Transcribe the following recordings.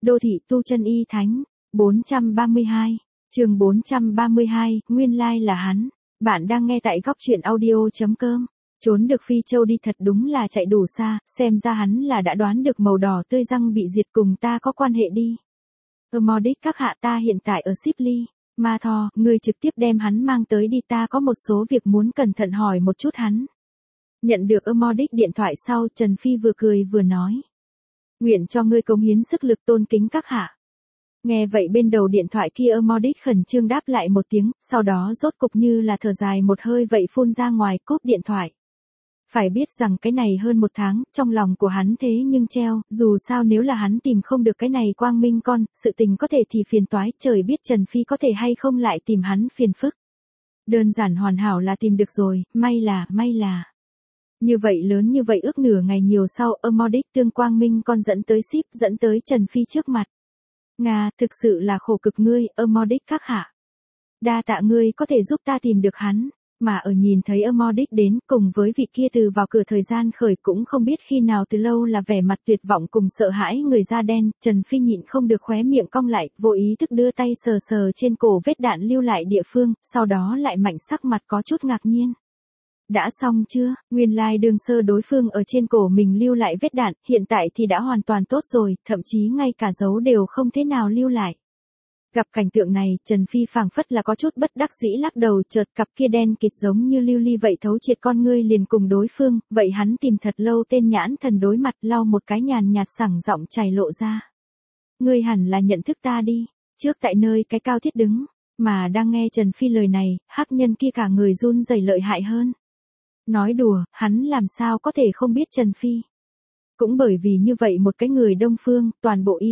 Đô thị tu chân y thánh. 432. Chương 432, nguyên lai là hắn. Bạn đang nghe tại góc truyện audio.com. Trốn được Phi Châu đi thật đúng là chạy đủ xa, xem ra hắn là đã đoán được màu đỏ tươi răng bị diệt cùng ta có quan hệ đi. Modic các hạ, ta hiện tại ở Sipli. Ma Tho, ngươi trực tiếp đem hắn mang tới đi, ta có một số việc muốn cẩn thận hỏi một chút hắn. Nhận được Modic điện thoại sau, Trần Phi vừa cười vừa nói. Nguyện cho ngươi cống hiến sức lực, tôn kính các hạ. Nghe vậy bên đầu điện thoại kia Modic khẩn trương đáp lại một tiếng, sau đó rốt cục như là thở dài một hơi vậy phun ra ngoài cúp điện thoại. Phải biết rằng cái này hơn một tháng, trong lòng của hắn thế nhưng treo, dù sao nếu là hắn tìm không được cái này quang minh con, sự tình có thể thì phiền toái, trời biết Trần Phi có thể hay không lại tìm hắn phiền phức. Đơn giản hoàn hảo là tìm được rồi, may là. Như vậy lớn như vậy ước nửa ngày nhiều sau, Modic tương quang minh con dẫn tới Trần Phi trước mặt. Nga, thực sự là khổ cực ngươi, Modic các hạ. Đa tạ ngươi có thể giúp ta tìm được hắn. Mà ở nhìn thấy Modic đến cùng với vị kia từ vào cửa thời gian khởi cũng không biết khi nào từ lâu là vẻ mặt tuyệt vọng cùng sợ hãi người da đen, Trần Phi nhịn không được khóe miệng cong lại, vô ý thức đưa tay sờ sờ trên cổ vết đạn lưu lại địa phương, sau đó lại mạnh sắc mặt có chút ngạc nhiên. Đã xong chưa, nguyên lai đường sơ đối phương ở trên cổ mình lưu lại vết đạn, hiện tại thì đã hoàn toàn tốt rồi, thậm chí ngay cả dấu đều không thế nào lưu lại. Gặp cảnh tượng này, Trần Phi phảng phất là có chút bất đắc dĩ lắc đầu, chợt cặp kia đen kịt giống như lưu ly vậy thấu triệt con ngươi liền cùng đối phương, vậy hắn tìm thật lâu tên nhãn thần đối mặt, lau một cái nhàn nhạt sảng giọng chảy lộ ra. Ngươi hẳn là nhận thức ta đi, trước tại nơi cái cao thiết đứng, mà đang nghe Trần Phi lời này, hắc nhân kia cả người run rẩy lợi hại hơn. Nói đùa, hắn làm sao có thể không biết Trần Phi. Cũng bởi vì như vậy một cái người Đông Phương, toàn bộ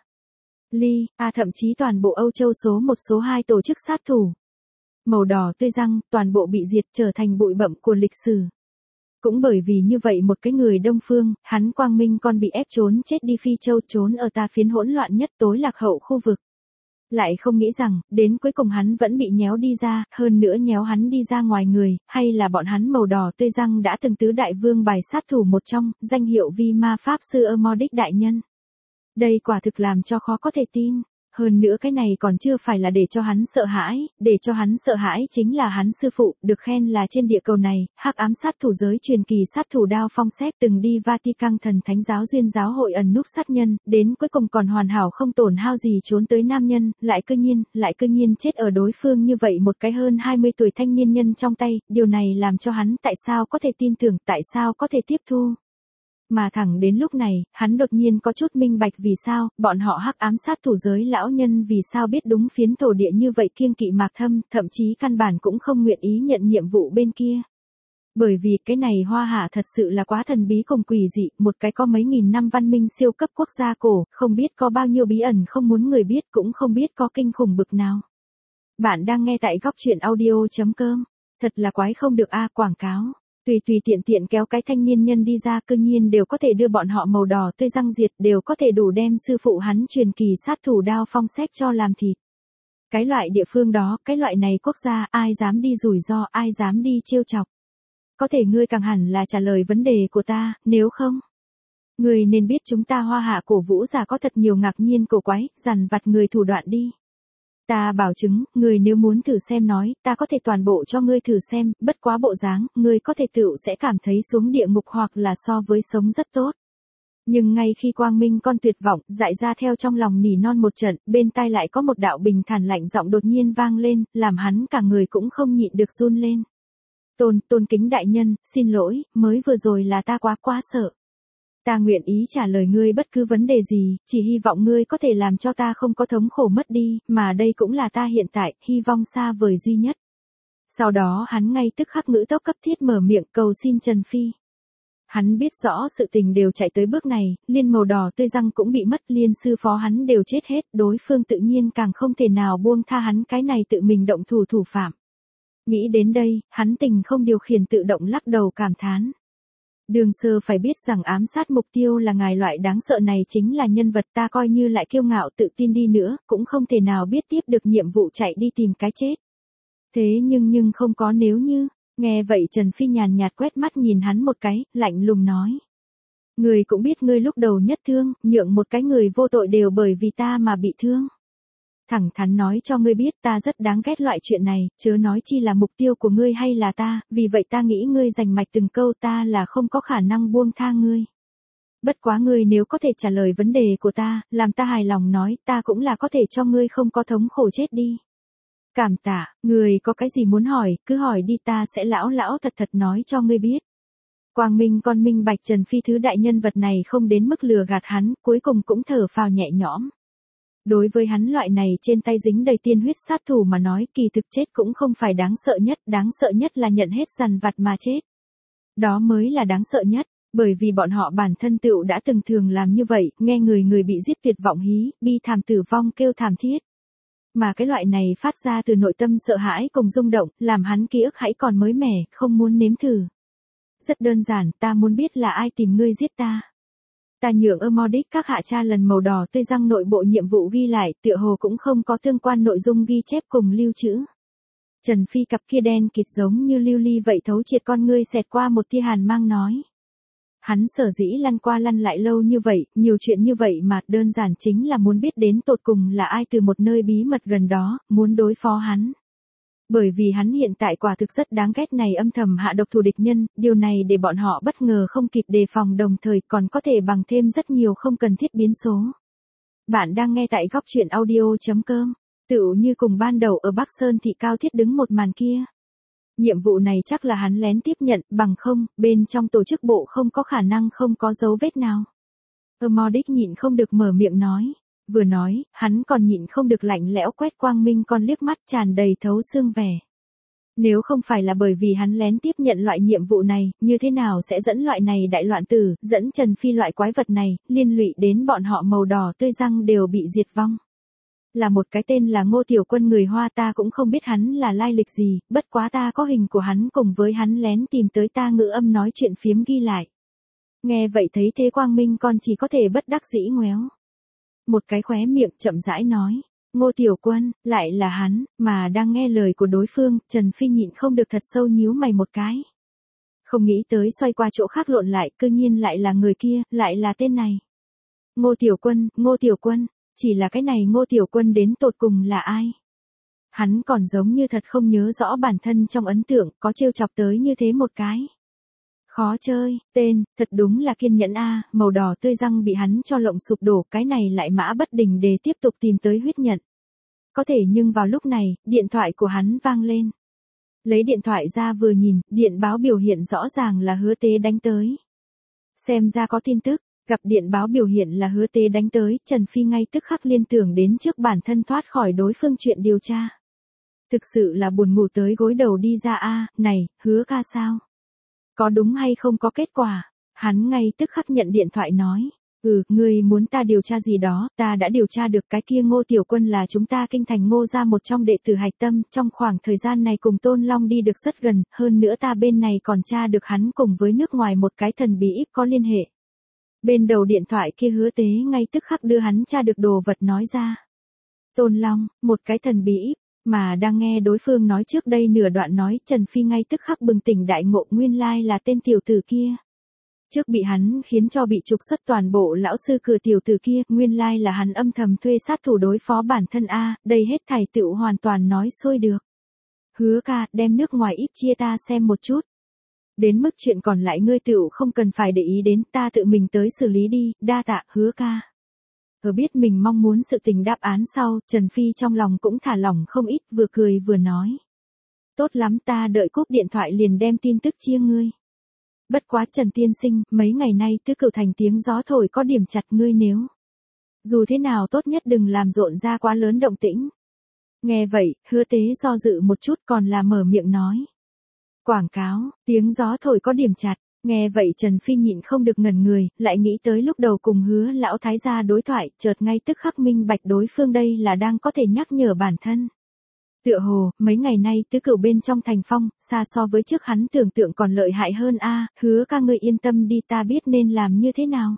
thậm chí toàn bộ Âu Châu số 1 số 2 tổ chức sát thủ. Màu đỏ tươi răng, toàn bộ bị diệt trở thành bụi bặm của lịch sử. Cũng bởi vì như vậy một cái người Đông Phương, hắn quang minh con bị ép trốn chết đi Phi Châu, trốn ở ta phiến hỗn loạn nhất tối lạc hậu khu vực. Lại không nghĩ rằng, đến cuối cùng hắn vẫn bị nhéo đi ra, hơn nữa nhéo hắn đi ra ngoài người, hay là bọn hắn màu đỏ tươi răng đã từng tứ đại vương bài sát thủ một trong, danh hiệu vi ma pháp sư Modic đại nhân. Đây quả thực làm cho khó có thể tin. Hơn nữa cái này còn chưa phải là để cho hắn sợ hãi chính là hắn sư phụ, được khen là trên địa cầu này, hắc ám sát thủ giới truyền kỳ sát thủ Đao Phong Xếp từng đi Vatican thần thánh giáo duyên giáo hội ẩn núp sát nhân, đến cuối cùng còn hoàn hảo không tổn hao gì trốn tới nam nhân, lại cư nhiên chết ở đối phương như vậy một cái hơn 20 tuổi thanh niên nhân trong tay, điều này làm cho hắn tại sao có thể tin tưởng, tại sao có thể tiếp thu. Mà thẳng đến lúc này, hắn đột nhiên có chút minh bạch vì sao, bọn họ hắc ám sát thủ giới lão nhân vì sao biết đúng phiến thổ địa như vậy kiêng kỵ Mạc Thâm, thậm chí căn bản cũng không nguyện ý nhận nhiệm vụ bên kia. Bởi vì cái này Hoa Hạ thật sự là quá thần bí cùng quỷ dị, một cái có mấy nghìn năm văn minh siêu cấp quốc gia cổ, không biết có bao nhiêu bí ẩn không muốn người biết, cũng không biết có kinh khủng bực nào. Bạn đang nghe tại góc truyện audio.com, thật là quái không được quảng cáo. Tùy tiện kéo cái thanh niên nhân đi ra, cương nhiên đều có thể đưa bọn họ màu đỏ tươi răng diệt, đều có thể đủ đem sư phụ hắn truyền kỳ sát thủ Đao Phong Xếp cho làm thịt. Cái loại địa phương đó, cái loại này quốc gia, ai dám đi rủi ro, ai dám đi trêu chọc. Có thể ngươi càng hẳn là trả lời vấn đề của ta, nếu không. Ngươi nên biết chúng ta Hoa Hạ cổ vũ giả có thật nhiều ngạc nhiên cổ quái, dằn vặt người thủ đoạn đi. Ta bảo chứng, người nếu muốn thử xem nói, ta có thể toàn bộ cho ngươi thử xem, bất quá bộ dáng, ngươi có thể tự sẽ cảm thấy xuống địa ngục hoặc là so với sống rất tốt. Nhưng ngay khi quang minh con tuyệt vọng, dại ra theo trong lòng nỉ non một trận, bên tai lại có một đạo bình thản lạnh giọng đột nhiên vang lên, làm hắn cả người cũng không nhịn được run lên. Tôn kính đại nhân, xin lỗi, mới vừa rồi là ta quá sợ. Ta nguyện ý trả lời ngươi bất cứ vấn đề gì, chỉ hy vọng ngươi có thể làm cho ta không có thống khổ mất đi, mà đây cũng là ta hiện tại, hy vọng xa vời duy nhất. Sau đó hắn ngay tức khắc ngữ tốc cấp thiết mở miệng cầu xin Trần Phi. Hắn biết rõ sự tình đều chạy tới bước này, liên màu đỏ tươi răng cũng bị mất, liên sư phó hắn đều chết hết, đối phương tự nhiên càng không thể nào buông tha hắn cái này tự mình động thủ phạm. Nghĩ đến đây, hắn tình không điều khiển tự động lắc đầu cảm thán. Đường sơ phải biết rằng ám sát mục tiêu là ngài loại đáng sợ này chính là nhân vật ta coi như lại kiêu ngạo tự tin đi nữa, cũng không thể nào biết tiếp được nhiệm vụ chạy đi tìm cái chết. Thế nhưng không có nếu như, nghe vậy Trần Phi nhàn nhạt quét mắt nhìn hắn một cái, lạnh lùng nói. Ngươi cũng biết ngươi lúc đầu nhất thương, nhượng một cái người vô tội đều bởi vì ta mà bị thương. Thẳng thắn nói cho ngươi biết ta rất đáng ghét loại chuyện này, chớ nói chi là mục tiêu của ngươi hay là ta, vì vậy ta nghĩ ngươi rành mạch từng câu ta là không có khả năng buông tha ngươi. Bất quá ngươi nếu có thể trả lời vấn đề của ta, làm ta hài lòng nói, ta cũng là có thể cho ngươi không có thống khổ chết đi. Cảm tạ, ngươi có cái gì muốn hỏi, cứ hỏi đi ta sẽ lão thật thật nói cho ngươi biết. Quang Minh con minh bạch Trần Phi thứ đại nhân vật này không đến mức lừa gạt hắn, cuối cùng cũng thở phào nhẹ nhõm. Đối với hắn loại này trên tay dính đầy tiên huyết sát thủ mà nói kỳ thực chết cũng không phải đáng sợ nhất là nhận hết dằn vặt mà chết. Đó mới là đáng sợ nhất, bởi vì bọn họ bản thân tựu đã từng thường làm như vậy, nghe người bị giết tuyệt vọng hí, bi thảm tử vong kêu thảm thiết. Mà cái loại này phát ra từ nội tâm sợ hãi cùng rung động, làm hắn ký ức hãy còn mới mẻ, không muốn nếm thử. Rất đơn giản, ta muốn biết là ai tìm ngươi giết ta. Ta nhượng Modic các hạ tra lần màu đỏ tươi răng nội bộ nhiệm vụ ghi lại, tựa hồ cũng không có tương quan nội dung ghi chép cùng lưu trữ. Trần Phi cặp kia đen kịt giống như lưu ly vậy thấu triệt con ngươi xẹt qua một tia hàn mang nói. Hắn sở dĩ lăn qua lăn lại lâu như vậy, nhiều chuyện như vậy mà đơn giản chính là muốn biết đến tột cùng là ai từ một nơi bí mật gần đó, muốn đối phó hắn. Bởi vì hắn hiện tại quả thực rất đáng ghét này âm thầm hạ độc thù địch nhân, điều này để bọn họ bất ngờ không kịp đề phòng đồng thời còn có thể bằng thêm rất nhiều không cần thiết biến số. Bạn đang nghe tại góc truyện audio.com, tựu như cùng ban đầu ở Bắc Sơn thị cao thiết đứng một màn kia. Nhiệm vụ này chắc là hắn lén tiếp nhận, bằng không, bên trong tổ chức bộ không có khả năng không có dấu vết nào. Modic nhịn không được mở miệng nói. Vừa nói, hắn còn nhịn không được lạnh lẽo quét Quang Minh con liếc mắt tràn đầy thấu xương vẻ. Nếu không phải là bởi vì hắn lén tiếp nhận loại nhiệm vụ này, như thế nào sẽ dẫn loại này đại loạn tử, dẫn Trần Phi loại quái vật này, liên lụy đến bọn họ màu đỏ tươi răng đều bị diệt vong. Là một cái tên là Ngô Tiểu Quân người Hoa ta cũng không biết hắn là lai lịch gì, bất quá ta có hình của hắn cùng với hắn lén tìm tới ta ngữ âm nói chuyện phiếm ghi lại. Nghe vậy thấy thế Quang Minh con chỉ có thể bất đắc dĩ ngoéo một cái khóe miệng chậm rãi nói, Ngô Tiểu Quân, lại là hắn, mà đang nghe lời của đối phương, Trần Phi nhịn không được thật sâu nhíu mày một cái. Không nghĩ tới xoay qua chỗ khác lộn lại, cư nhiên lại là người kia, lại là tên này. Ngô Tiểu Quân, chỉ là cái này Ngô Tiểu Quân đến tột cùng là ai? Hắn còn giống như thật không nhớ rõ bản thân trong ấn tượng, có trêu chọc tới như thế một cái. Khó chơi, tên, thật đúng là kiên nhẫn a, màu đỏ tươi răng bị hắn cho lộng sụp đổ, cái này lại mã bất đình để tiếp tục tìm tới huyết nhận. Có thể nhưng vào lúc này, điện thoại của hắn vang lên. Lấy điện thoại ra vừa nhìn, điện báo biểu hiện rõ ràng là Hứa Tế đánh tới. Xem ra có tin tức, gặp điện báo biểu hiện là Hứa Tế đánh tới, Trần Phi ngay tức khắc liên tưởng đến trước bản thân thoát khỏi đối phương chuyện điều tra. Thực sự là buồn ngủ tới gối đầu đi ra a, này, Hứa ca sao? Có đúng hay không có kết quả? Hắn ngay tức khắc nhận điện thoại nói. Ngươi muốn ta điều tra gì đó, ta đã điều tra được cái kia Ngô Tiểu Quân là chúng ta kinh thành Ngô ra một trong đệ tử hạch tâm, trong khoảng thời gian này cùng Tôn Long đi được rất gần, hơn nữa ta bên này còn tra được hắn cùng với nước ngoài một cái thần bí ít có liên hệ. Bên đầu điện thoại kia Hứa Tế ngay tức khắc đưa hắn tra được đồ vật nói ra. Tôn Long, một cái thần bí ít. Mà đang nghe đối phương nói trước đây nửa đoạn nói, Trần Phi ngay tức khắc bừng tỉnh đại ngộ nguyên lai là tên tiểu tử kia. Trước bị hắn khiến cho bị trục xuất toàn bộ lão sư cửa tiểu tử kia, nguyên lai là hắn âm thầm thuê sát thủ đối phó bản thân a, đây hết thảy tựu hoàn toàn nói xuôi được. Hứa ca, đem nước ngoài ít chia ta xem một chút. Đến mức chuyện còn lại ngươi tựu không cần phải để ý đến, ta tự mình tới xử lý đi, đa tạ, Hứa ca. Ở biết mình mong muốn sự tình đáp án sau, Trần Phi trong lòng cũng thả lỏng không ít, vừa cười vừa nói. Tốt lắm, ta đợi cúp điện thoại liền đem tin tức chia ngươi. Bất quá Trần tiên sinh, mấy ngày nay Tứ Cửu Thành tiếng gió thổi có điểm chặt ngươi nếu. Dù thế nào tốt nhất đừng làm rộn ra quá lớn động tĩnh. Nghe vậy, Hứa Tế do dự một chút còn là mở miệng nói. Quảng cáo, tiếng gió thổi có điểm chặt. Nghe vậy Trần Phi nhịn không được ngẩn người, lại nghĩ tới lúc đầu cùng Hứa lão thái gia đối thoại, chợt ngay tức khắc minh bạch đối phương đây là đang có thể nhắc nhở bản thân. Tựa hồ, mấy ngày nay Tứ Cửu bên trong thành phong, xa so với trước hắn tưởng tượng còn lợi hại hơn a, Hứa ca ngươi yên tâm đi, ta biết nên làm như thế nào.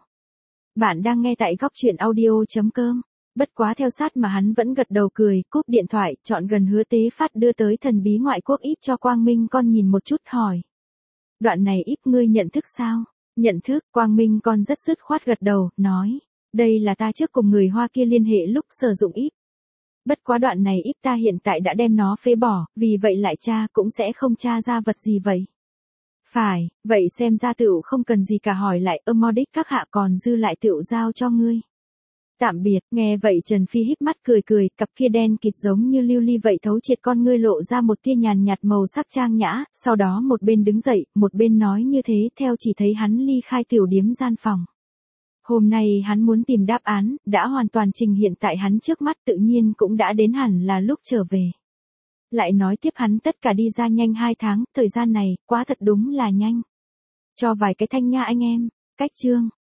Bạn đang nghe tại góc truyện audio.com. Bất quá theo sát mà hắn vẫn gật đầu cười, cúp điện thoại, chọn gần Hứa Tế phát đưa tới thần bí ngoại quốc ít cho Quang Minh con nhìn một chút hỏi. Đoạn này ít ngươi nhận thức sao? Nhận thức, Quang Minh con rất dứt khoát gật đầu, nói. Đây là ta trước cùng người Hoa kia liên hệ lúc sử dụng íp. Bất quá đoạn này íp ta hiện tại đã đem nó phế bỏ, vì vậy lại tra cũng sẽ không tra ra vật gì vậy. Phải, vậy xem ra tựu không cần gì cả, hỏi lại Modic các hạ, còn dư lại tựu giao cho ngươi. Tạm biệt, nghe vậy Trần Phi híp mắt cười cười, cặp kia đen kịt giống như lưu ly vậy thấu triệt con ngươi lộ ra một tia nhàn nhạt màu sắc trang nhã, sau đó một bên đứng dậy, một bên nói như thế theo chỉ thấy hắn ly khai tiểu điếm gian phòng. Hôm nay hắn muốn tìm đáp án, đã hoàn toàn trình hiện tại hắn trước mắt, tự nhiên cũng đã đến hẳn là lúc trở về. Lại nói tiếp hắn tất cả đi ra nhanh 2 tháng, thời gian này, quá thật đúng là nhanh. Cho vài cái thanh nha anh em, cách chương.